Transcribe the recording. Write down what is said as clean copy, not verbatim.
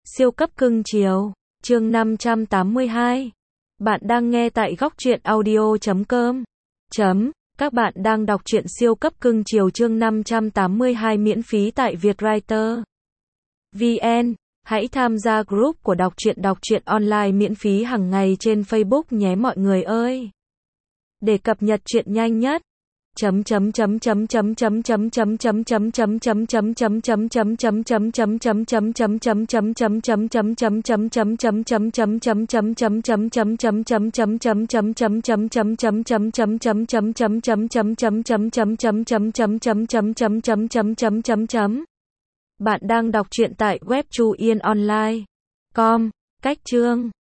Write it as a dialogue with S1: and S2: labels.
S1: Siêu cấp cưng chiều, chương 582. Bạn đang nghe tại góc truyện audio.com. Các bạn đang đọc truyện siêu cấp cưng chiều chương 582 miễn phí tại Vietwriter VN. Hãy tham gia group của đọc truyện online miễn phí hàng ngày trên Facebook nhé mọi người ơi. Để cập nhật truyện nhanh nhất. Bạn đang đọc truyện tại web Chu Yên Online.com. Cách chương